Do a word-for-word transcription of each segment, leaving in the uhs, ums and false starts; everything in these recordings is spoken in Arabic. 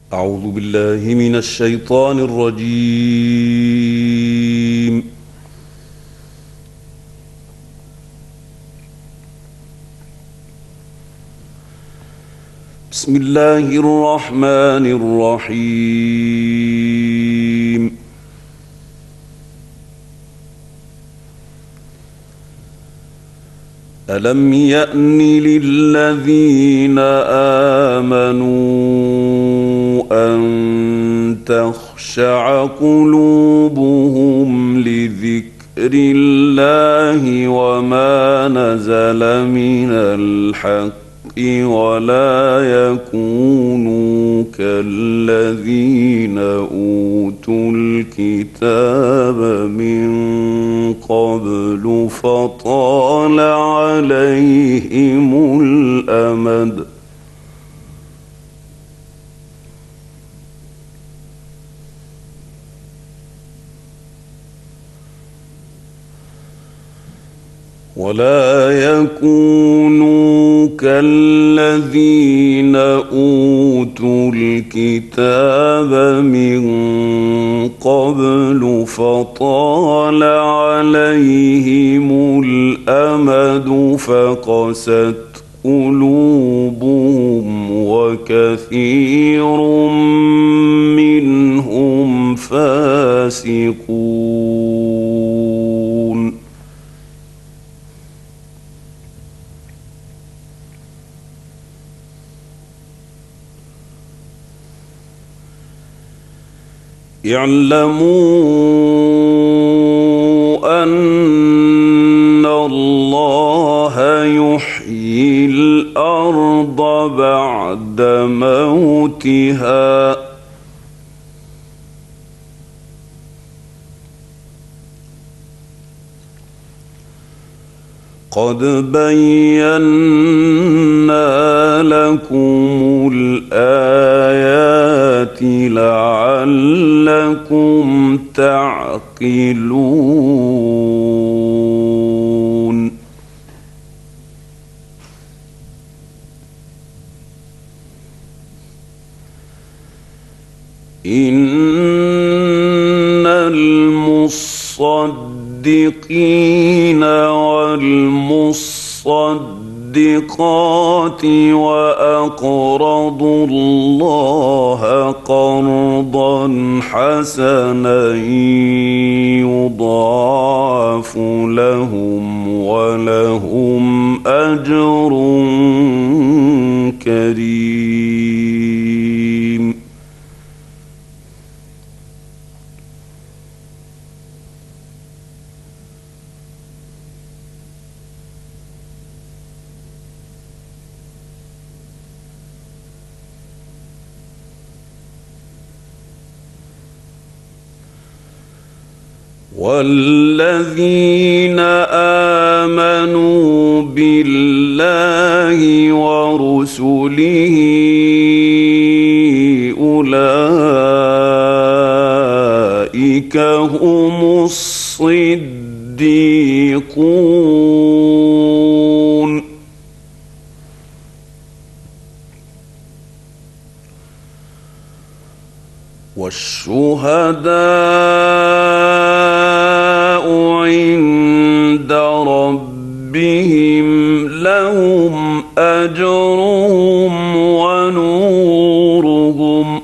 أعوذ بالله من الشيطان الرجيم. بسم الله الرحمن الرحيم. ألم يأن للذين آمنوا أن تخشع قلوبهم لذكر الله وما نزل من الحق ولا يكونوا كالذين أوتوا الكتاب من قبل فطال عليهم الأمد ولا يكونوا كالذين أوتوا الكتاب من قبل فطال عليهم الأمد فقست قلوبهم وكثير منهم فاسقون. اعلموا أن الله يحيي الأرض بعد موتها قد بينا لكم الآيات لعلكم تعقلون. إن المصدقين والمصدقات وأقرضوا الله قرضا حسنا يضاعف لهم ولهم أجر كريم. والذين آمنوا بالله ورسله أولئك هم الصديقون. والشهداء عند ربهم لهم أجرهم ونورهم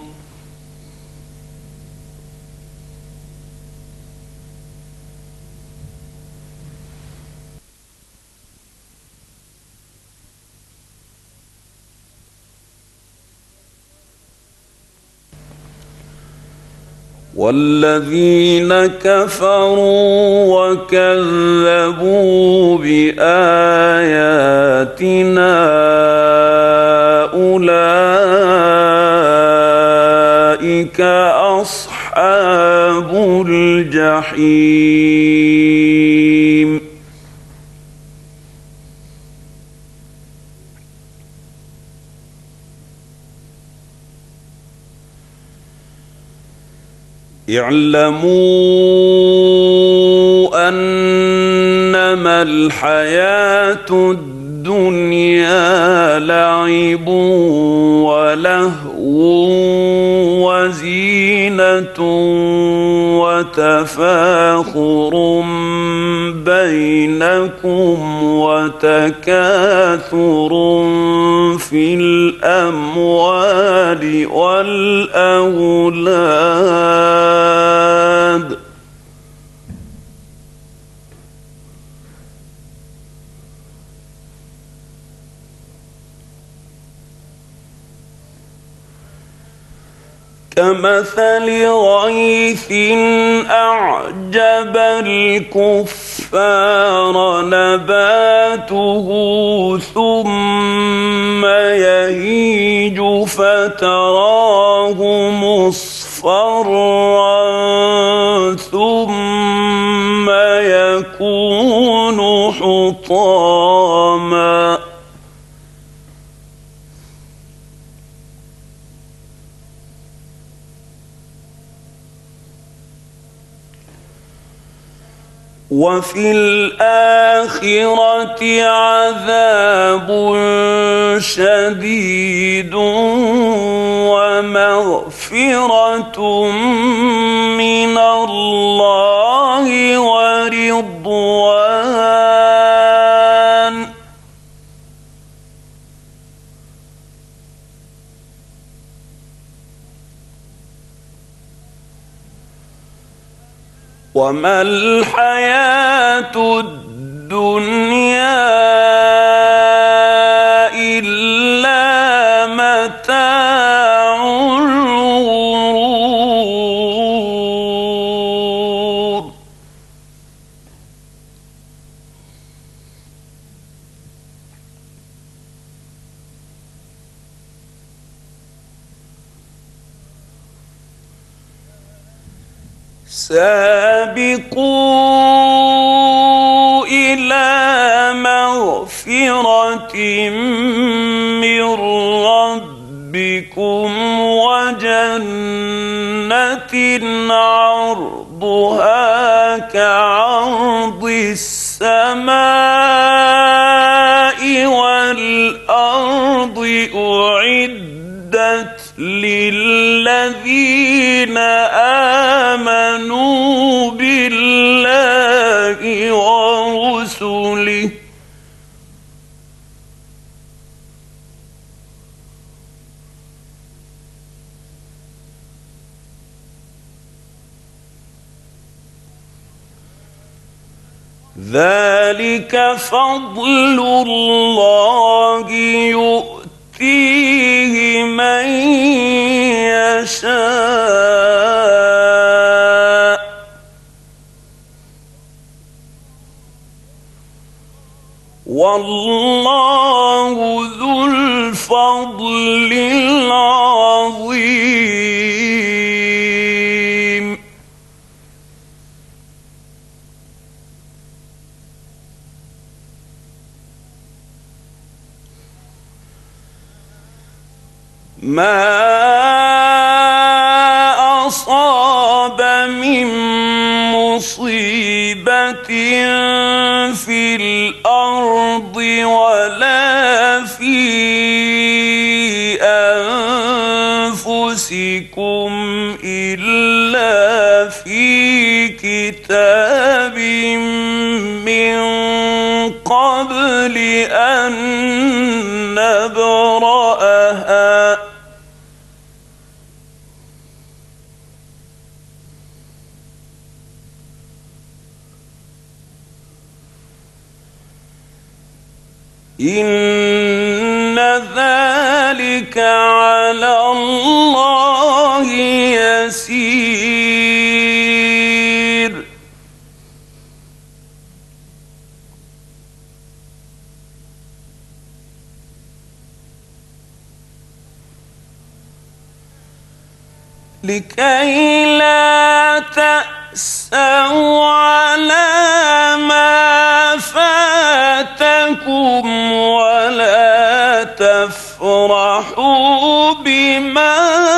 والذين كفروا وكذبوا بآياتنا أولئك أصحاب الجحيم. اعلموا أنما الحياة الدنيا الدنيا لعب ولهو وزينة وتفاخر بينكم وتكاثر في الأموال والأولاد كمثل غيث أعجب الكفار نباته ثم يهيج فتراه مصفرا ثم يكون حطاما وفي الآخرة عذاب شديد ومغفرة من الله ورضوان وما الحياة الدنيا إلا متاع الغرور سابقوا إلى مغفرة من ربكم وجنة عرضها كعرض السماء والأرض أعدت للذين آمنوا بالله ورسله ذلك فضل الله يؤتيه من يشاء والله ذو الفضل العظيم ما أصاب من مصيبة في الأرض ولا في أنفسكم إلا في كتاب من قبل أن نبرأها إن ذلك على الله يسير لكي لا تأسوا على ما فاتكم ولا تفرحوا بما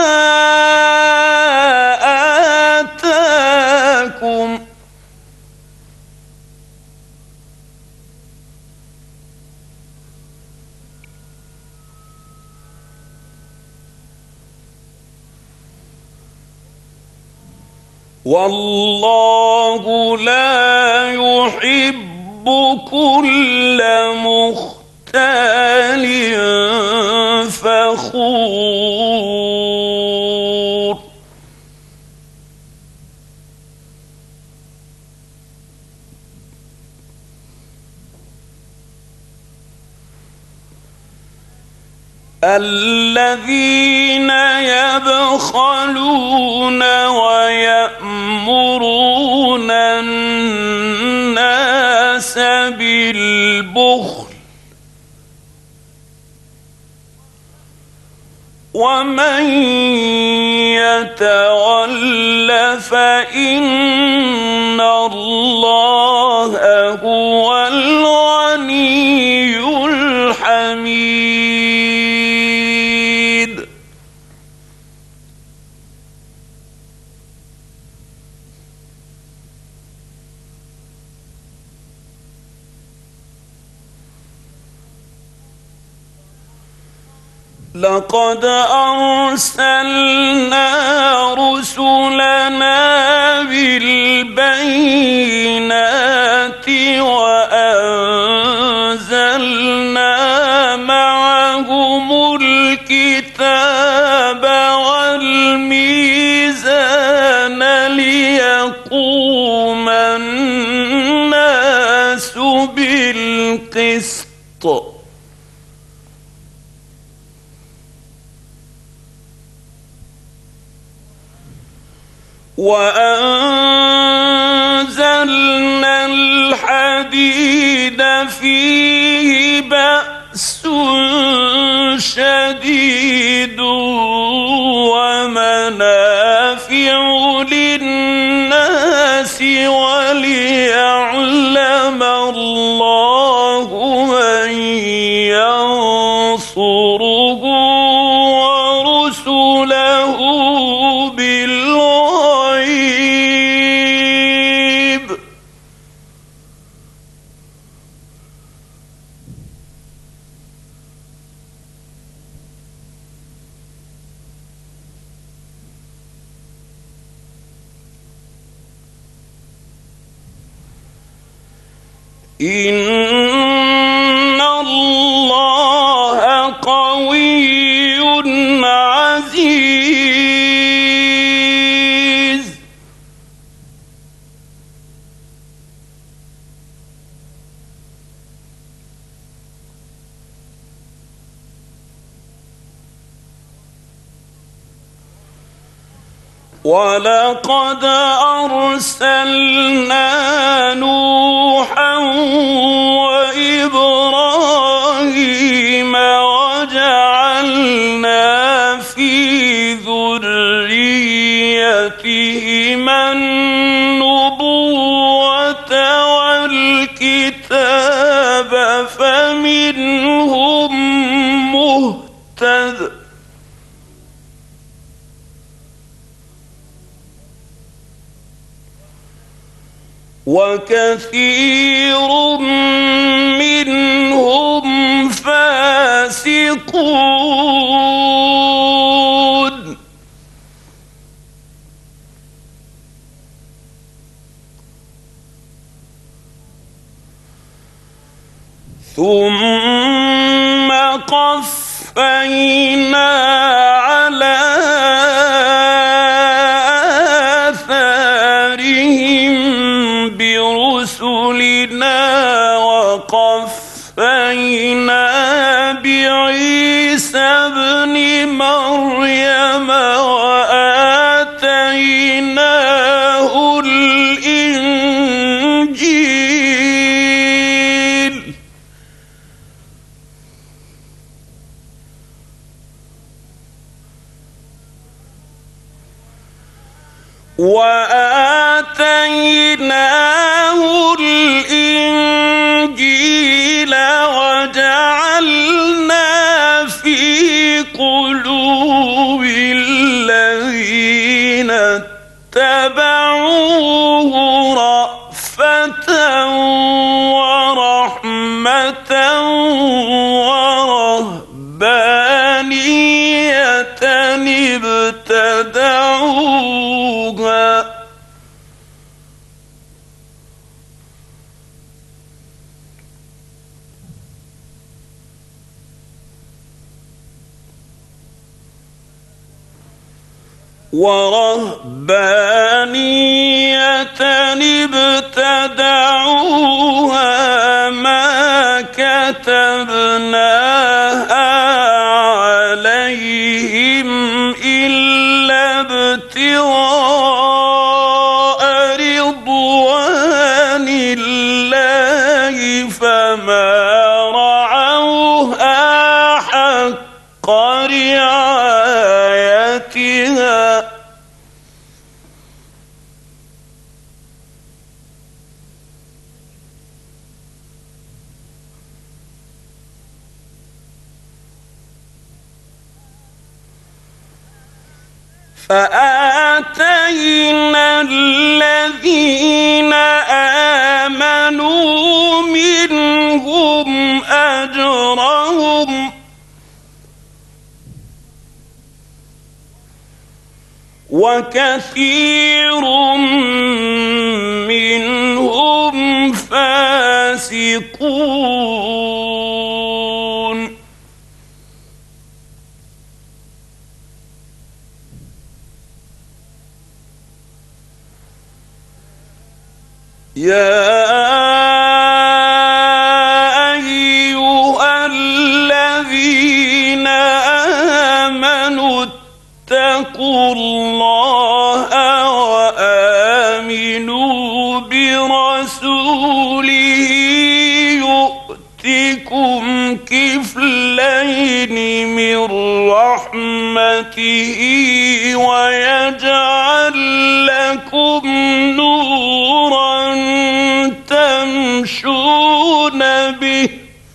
آتاكم والله لا يحب كل مختال فخور. الذين يبخلون ويأمرون الناس بالبخل ومن يتول فإن الله هو الغني الحميد. لقد أرسلنا رسلنا بالبينات وأنزلنا معهم الكتاب والميزان ليقوم الناس بالقسط وأنزلنا الحديد فيه بأس شديد ومنافع للناس وليعلم الله من ينصره ورسله بالغيب. إن الله قوي عزيز. ولقد أرسلنا نوحا وإبراهيم وجعلنا في ذريتهما النبوة والكتاب فمنهم مهتد وكثير منهم فاسقون. ثم قفينا على برسلنا وقفينا بعيسى ابن مريم وآتيناه الإنجيل وآتيناه الإنجيل وجعلنا في قلوب الذين اتبعوه رأفة ورحمة ورهبانية ابتدعوها ورهبانية ابتدعوها ما كتبناها عليهم إلا ابتغاء رضوان الله فما رعوها حق رعايتها فآتينا الذين آمنوا منهم أجرهم وكثير منهم فاسقون يا أيها الذين آمنوا اتقوا الله وآمنوا برسوله يؤتكم كفلين من رحمته ويجعل لكم نورا تمشون به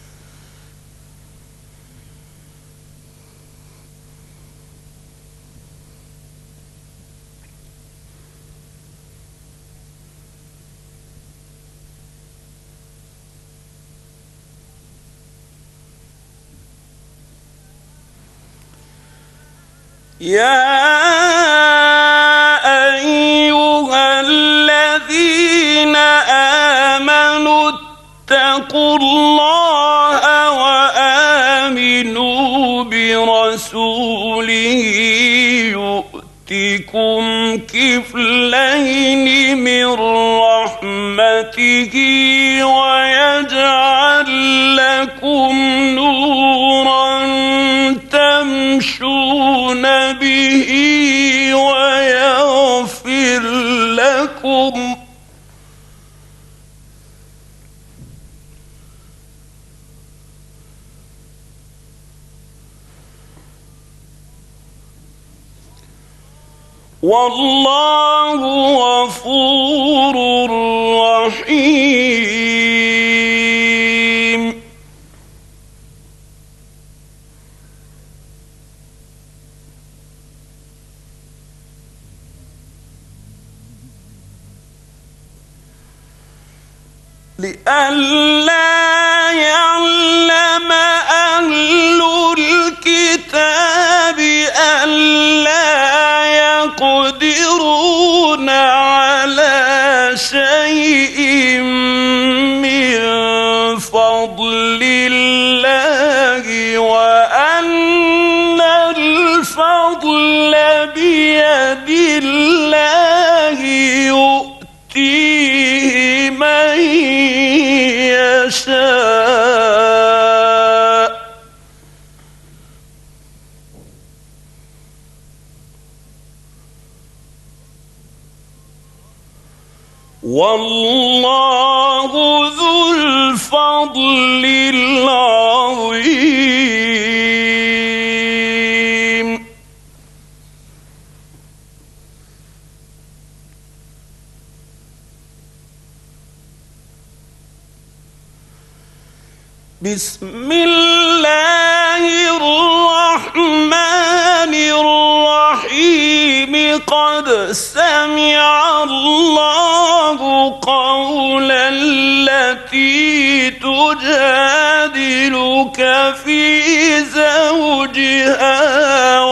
يا أيها الذين آمنوا اتقوا الله وآمنوا برسوله يؤتكم كفلين من رحمته ويجعل لكم نورا تمشون به ويغفر لكم والله غفور رحيم لئلا يعلم أهل الكتاب ألا يقدرون على شيء من فضل الله وأن الفضل بيد الله يؤتيه من يشاء والله ذو الفضل العظيم بسم الله الرحمن الرحيم قد سمع الله قول التي تجادلك في زوجها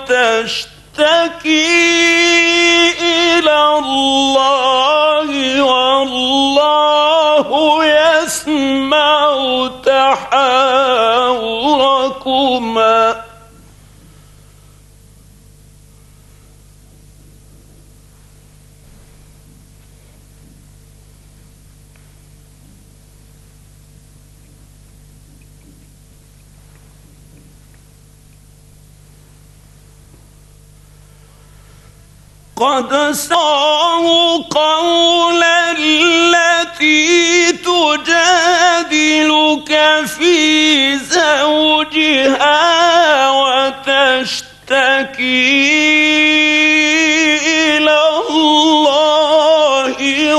وتشتكي إلى الله والله يسمع تحاوركما قد سمعوا قول التي تجادلك في زوجها وتشتكي إلى الله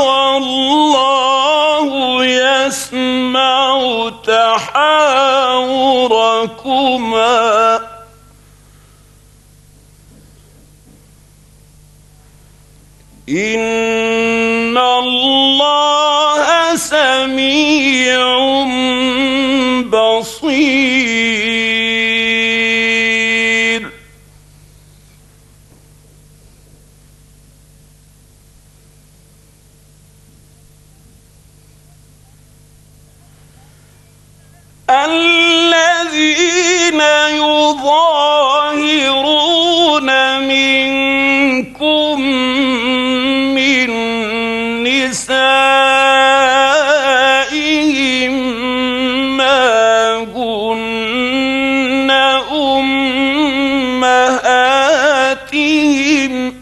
والله يسمع تحاوركما إن الله سميع بصير. الذين يظاهرون منكم من نسائهم ما هن أمهاتهم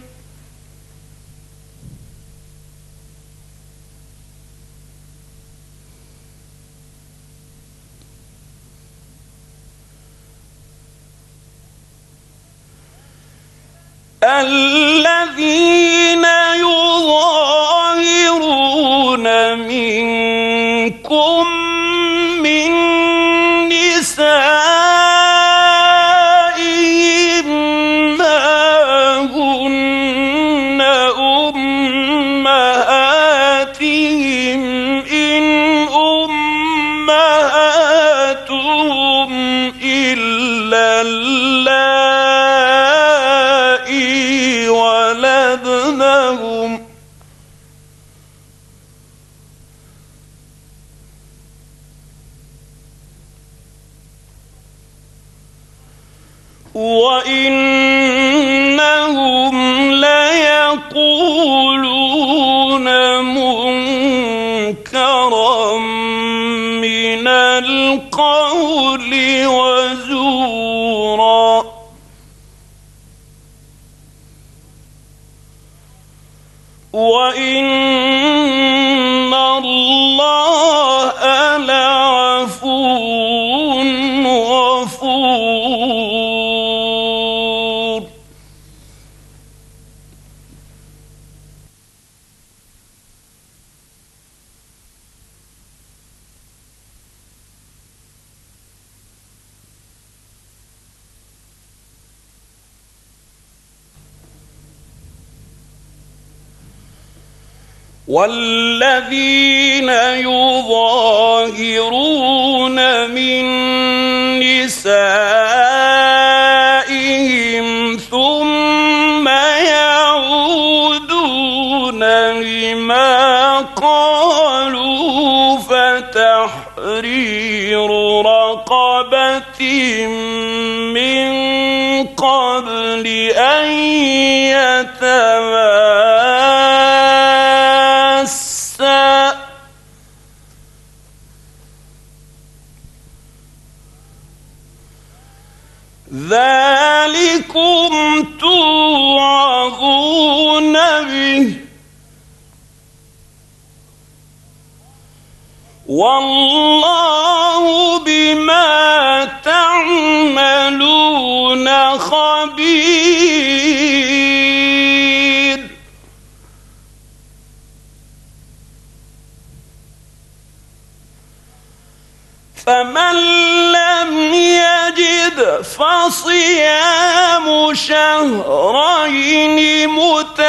الذين يظاهرون منكم من نسائهم ما هن أمهاتهم إن أمهاتهم إلا اللائي ولدنهم وإنهم ليقولون منكرا من القول وزورا وإن الله لعفو غفور. والذين يظاهرون من نسائهم ثم يعودون لما قالوا فتحرير رقبة من قبل أن يتماسا ذلكم توعظون به والله بما تعملون خبير. فمن لم يجد فصيام شهرين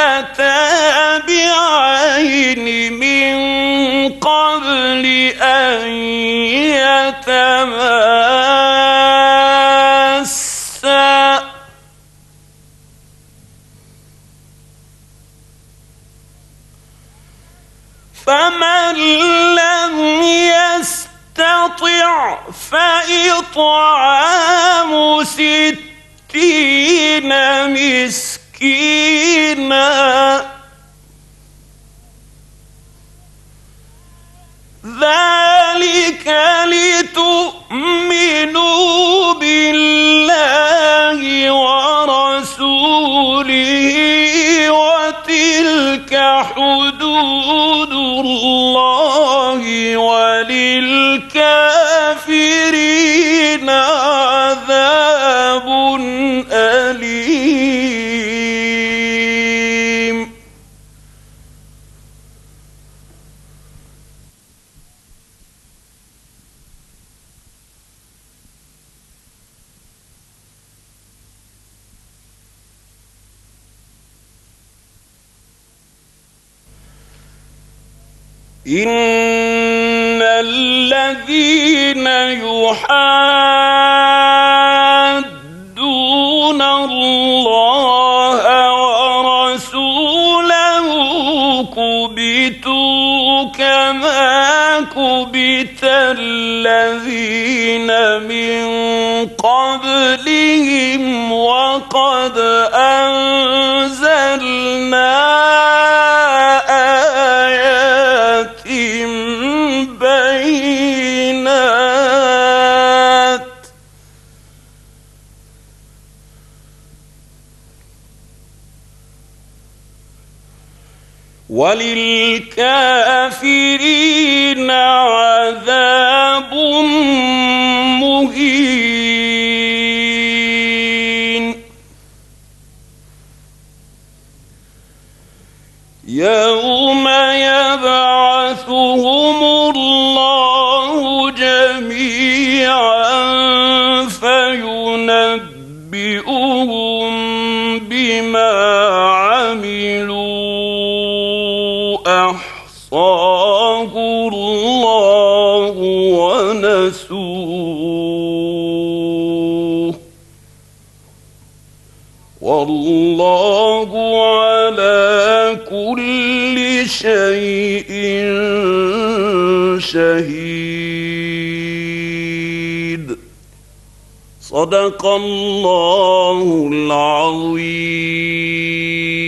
متتابعين من قبل أن يتماسا فمن لم يستطع فإطعام ستين مسكينا ذلك لتؤمنوا بالله ورسوله وتلك حدود الله وللكافرين عذاب أليم. إن الذين يحادون الله ورسوله كبتوا كما كبت الذين من قبلهم وقد أنزلنا وللكافرين عذاب مهين. يوم يبعثهم الله جميعا فينبئهم بما عملوا أحصاه الله ونسوه والله على كل شيء شهيد. صدق الله العظيم.